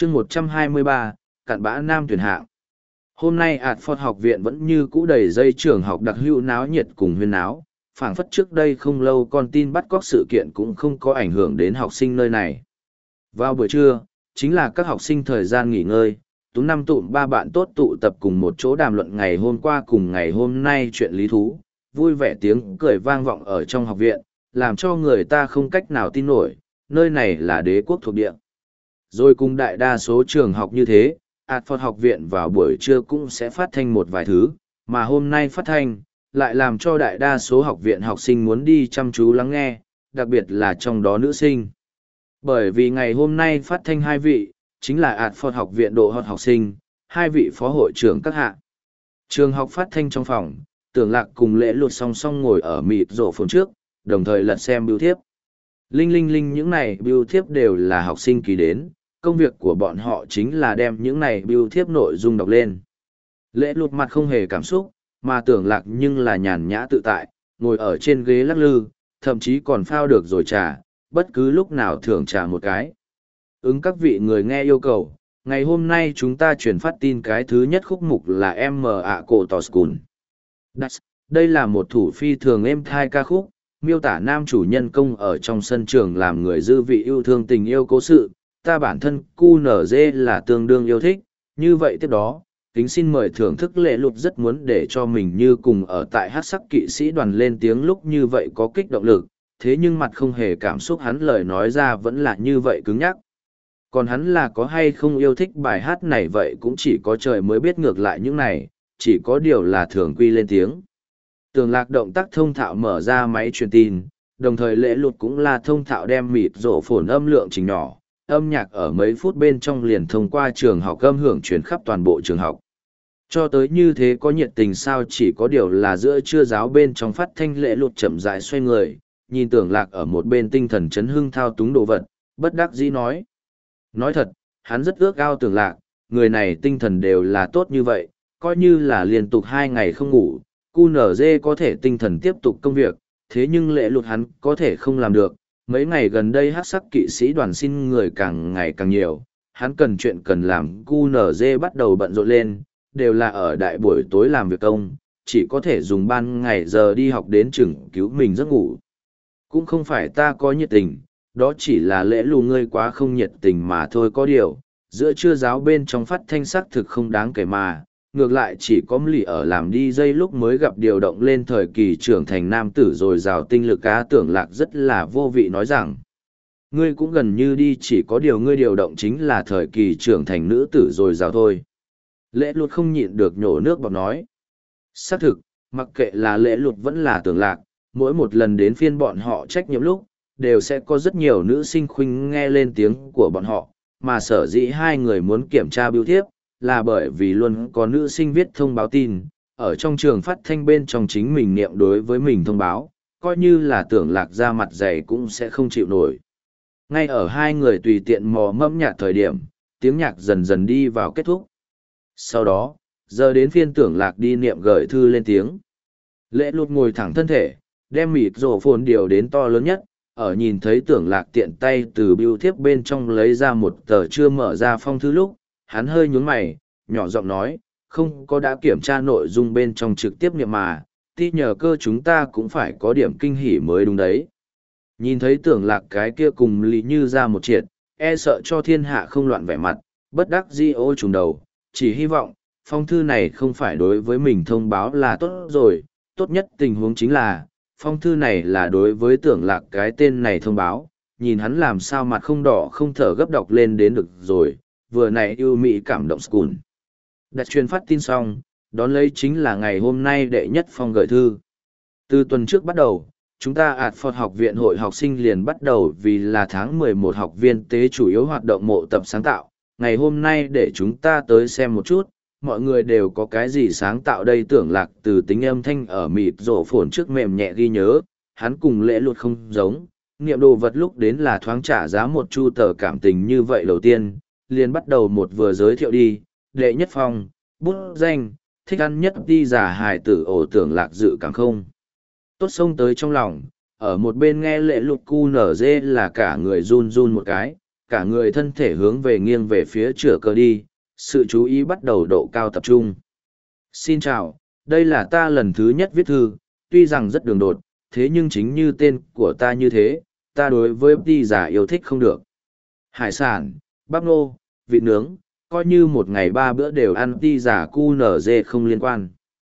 chương 123, cặn bã nam tuyển hạng. Hôm nay Phật học viện vẫn như cũ đầy dây trường học đặc hữu náo nhiệt cùng huyên náo, phảng phất trước đây không lâu con tin bắt cóc sự kiện cũng không có ảnh hưởng đến học sinh nơi này. Vào buổi trưa, chính là các học sinh thời gian nghỉ ngơi, tú năm tụm ba bạn tốt tụ tập cùng một chỗ đàm luận ngày hôm qua cùng ngày hôm nay chuyện lý thú, vui vẻ tiếng cười vang vọng ở trong học viện, làm cho người ta không cách nào tin nổi, nơi này là đế quốc thuộc địa. Rồi cùng đại đa số trường học như thế, Phật học viện vào buổi trưa cũng sẽ phát thanh một vài thứ, mà hôm nay phát thanh, lại làm cho đại đa số học viện học sinh muốn đi chăm chú lắng nghe, đặc biệt là trong đó nữ sinh. Bởi vì ngày hôm nay phát thanh hai vị, chính là Phật học viện độ học sinh, hai vị phó hội trưởng các hạ. Trường học phát thanh trong phòng, Tưởng Lạc cùng Lễ Lụt song song ngồi ở mịt rổ phồn trước, đồng thời lật xem bưu thiếp. Linh những này bưu thiếp đều là học sinh ký đến, công việc của bọn họ chính là đem những này bưu thiếp nội dung đọc lên. Lễ Lụt mặt không hề cảm xúc, mà Tưởng Lạc nhưng là nhàn nhã tự tại, ngồi ở trên ghế lắc lư, thậm chí còn phao được rồi trà, bất cứ lúc nào thưởng trà một cái. Ứng các vị người nghe yêu cầu, ngày hôm nay chúng ta truyền phát tin cái thứ nhất khúc mục là M ạ cổ tỏ school. Đây là một thủ phi thường êm thai ca khúc, miêu tả nam chủ nhân công ở trong sân trường làm người dư vị yêu thương tình yêu cố sự, ta bản thân QNZ là tương đương yêu thích, như vậy tiếp đó, kính xin mời thưởng thức Lễ Lụt rất muốn để cho mình như cùng ở tại hát sắc kỵ sĩ đoàn lên tiếng lúc như vậy có kích động lực, thế nhưng mặt không hề cảm xúc hắn lời nói ra vẫn là như vậy cứng nhắc. Còn hắn là có hay không yêu thích bài hát này vậy cũng chỉ có trời mới biết ngược lại những này, chỉ có điều là thường quy lên tiếng. Tưởng Lạc động tác thông thạo mở ra máy truyền tin, đồng thời Lễ Lụt cũng là thông thạo đem mịt rổ phồn âm lượng chỉnh nhỏ, âm nhạc ở mấy phút bên trong liền thông qua trường học âm hưởng truyền khắp toàn bộ trường học. Cho tới như thế có nhiệt tình sao chỉ có điều là giữa trưa giáo bên trong phát thanh. Lễ Lụt chậm rãi xoay người, nhìn Tưởng Lạc ở một bên tinh thần chấn hưng thao túng đồ vật, bất đắc dĩ nói. Nói thật, hắn rất ước ao Tưởng Lạc, người này tinh thần đều là tốt như vậy, coi như là liên tục 2 ngày không ngủ, QNZ có thể tinh thần tiếp tục công việc, thế nhưng Lễ Lụt hắn có thể không làm được. Mấy ngày gần đây hắc sắc kỵ sĩ đoàn xin người càng ngày càng nhiều, hắn cần chuyện cần làm, QNZ bắt đầu bận rộn lên, đều là ở đại buổi tối làm việc công, chỉ có thể dùng ban ngày giờ đi học đến chừng cứu mình giấc ngủ. Cũng không phải ta có nhiệt tình, đó chỉ là Lễ Lụt ngươi quá không nhiệt tình mà thôi. Có điều, giữa trưa giáo bên trong phát thanh sắc thực không đáng kể mà, ngược lại chỉ có lì ở làm đi dây lúc mới gặp điều động lên thời kỳ trưởng thành nam tử rồi rào tinh lực cá. Tưởng Lạc rất là vô vị nói rằng, ngươi cũng gần như đi, chỉ có điều ngươi điều động chính là thời kỳ trưởng thành nữ tử rồi rào thôi. Lễ Lụt không nhịn được nhổ nước bọt nói. Xác thực, mặc kệ là Lễ Lụt vẫn là Tưởng Lạc, mỗi một lần đến phiên bọn họ trách nhiệm lúc, đều sẽ có rất nhiều nữ sinh khuynh nghe lên tiếng của bọn họ, mà sở dĩ hai người muốn kiểm tra bưu thiếp, là bởi vì luôn có nữ sinh viết thông báo tin, ở trong trường phát thanh bên trong chính mình niệm đối với mình thông báo, coi như là Tưởng Lạc ra mặt dày cũng sẽ không chịu nổi. Ngay ở hai người tùy tiện mò mẫm nhạc thời điểm, tiếng nhạc dần dần đi vào kết thúc. Sau đó, giờ đến phiên Tưởng Lạc đi niệm gửi thư lên tiếng. Lễ Lụt ngồi thẳng thân thể, đem mịt rổ phồn điều đến to lớn nhất, ở nhìn thấy Tưởng Lạc tiện tay từ bưu thiếp bên trong lấy ra một tờ chưa mở ra phong thư lúc, hắn hơi nhún mày, nhỏ giọng nói, không có đã kiểm tra nội dung bên trong trực tiếp niệm mà, tí nhờ cơ chúng ta cũng phải có điểm kinh hỉ mới đúng đấy. Nhìn thấy Tưởng Lạc cái kia cùng lý như ra một triệt, e sợ cho thiên hạ không loạn vẻ mặt, bất đắc dĩ ô trùng đầu, chỉ hy vọng, phong thư này không phải đối với mình thông báo là tốt rồi, tốt nhất tình huống chính là, phong thư này là đối với Tưởng Lạc cái tên này thông báo, nhìn hắn làm sao mặt không đỏ không thở gấp đọc lên đến được rồi, vừa nãy yêu mỹ cảm động school. Đặt truyền phát tin xong, đón lấy chính là ngày hôm nay đệ nhất phong gửi thư. Từ tuần trước bắt đầu, chúng ta Phật học viện hội học sinh liền bắt đầu vì là tháng 11 học viên tế chủ yếu hoạt động mộ tập sáng tạo. Ngày hôm nay để chúng ta tới xem một chút, mọi người đều có cái gì sáng tạo đây. Tưởng Lạc từ tính âm thanh ở mịt rổ phồn trước mềm nhẹ ghi nhớ, hắn cùng Lễ Lụt không giống, niệm đồ vật lúc đến là thoáng trả giá một chu tờ cảm tình như vậy. Đầu tiên, liền bắt đầu một vừa giới thiệu đi, đệ nhất phong, bút danh, thích ăn nhất đi giả hài tử ổ. Tưởng Lạc dự cảm không tốt xông tới trong lòng, ở một bên nghe Lễ Lụt cu nở dê là cả người run run một cái cả người thân thể hướng về nghiêng về phía chửa cờ đi, sự chú ý bắt đầu độ cao tập trung. Xin chào, đây là ta lần thứ nhất viết thư, tuy rằng rất đường đột, thế nhưng chính như tên của ta như thế, ta đối với đi giả yêu thích không được. Hải sản, bắp nô, vịt nướng, coi như một ngày 3 bữa đều ăn đi giả QNZ không liên quan.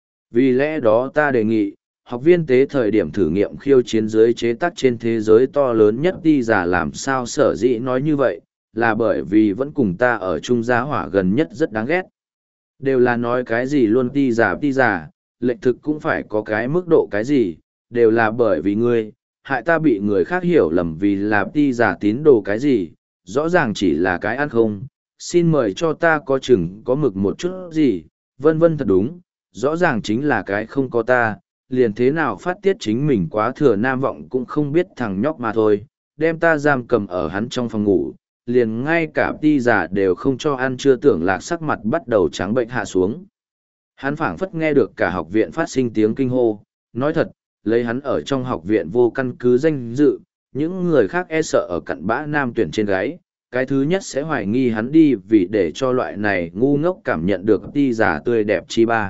Vì lẽ đó ta đề nghị, học viên tế thời điểm thử nghiệm khiêu chiến dưới chế tác trên thế giới to lớn nhất đi giả làm sao sở dĩ nói như vậy, là bởi vì vẫn cùng ta ở chung giá hỏa gần nhất rất đáng ghét. Đều là nói cái gì luôn đi giả, lệnh thực cũng phải có cái mức độ cái gì, đều là bởi vì ngươi, hại ta bị người khác hiểu lầm vì là đi giả tín đồ cái gì, rõ ràng chỉ là cái ăn không, xin mời cho ta có chừng có mực một chút gì, vân vân thật đúng, rõ ràng chính là cái không có ta, liền thế nào phát tiết chính mình quá thừa nam vọng cũng không biết thằng nhóc mà thôi, đem ta giam cầm ở hắn trong phòng ngủ, liền ngay cả đi giả đều không cho ăn chưa tưởng lạc sắc mặt bắt đầu trắng bệnh hạ xuống. Hắn phảng phất nghe được cả học viện phát sinh tiếng kinh hô, nói thật, lấy hắn ở trong học viện vô căn cứ danh dự, những người khác e sợ ở cặn bã nam tuyển trên gái, cái thứ nhất sẽ hoài nghi hắn đi vì để cho loại này ngu ngốc cảm nhận được đi giả tươi đẹp chi ba.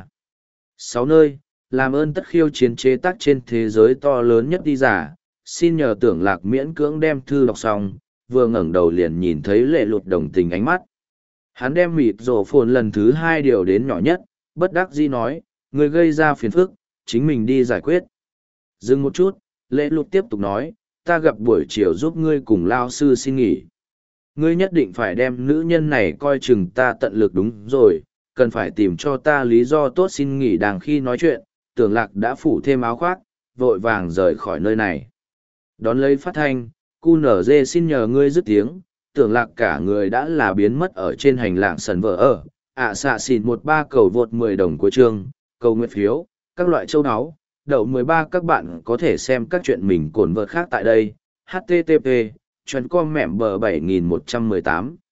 6 nơi, làm ơn tất khiêu chiến chế tác trên thế giới to lớn nhất đi giả, xin nhờ tưởng lạc miễn cưỡng đem thư đọc xong, vừa ngẩng đầu liền nhìn thấy lệ lụt đồng tình ánh mắt. Hắn đem mịt rổ phồn lần thứ 2 điều đến nhỏ nhất, bất đắc dĩ nói, người gây ra phiền phức, chính mình đi giải quyết. Dừng một chút, lệ lụt tiếp tục nói, ta gặp buổi chiều giúp ngươi cùng lao sư xin nghỉ. Ngươi nhất định phải đem nữ nhân này coi chừng ta tận lực đúng rồi, cần phải tìm cho ta lý do tốt xin nghỉ đàng khi nói chuyện, tưởng lạc đã phủ thêm áo khoác, vội vàng rời khỏi nơi này. Đón lấy phát thanh, QNZ xin nhờ ngươi dứt tiếng, tưởng lạc cả người đã là biến mất ở trên hành lang sân vợ ở, xạ xịn 13 cầu vượt 10 đồng của chương, cầu nguyện phiếu, các loại châu áo, đậu 13 các bạn có thể xem các chuyện mình cồn vợt khác tại đây, http, chuyện com mẹm bờ 7118.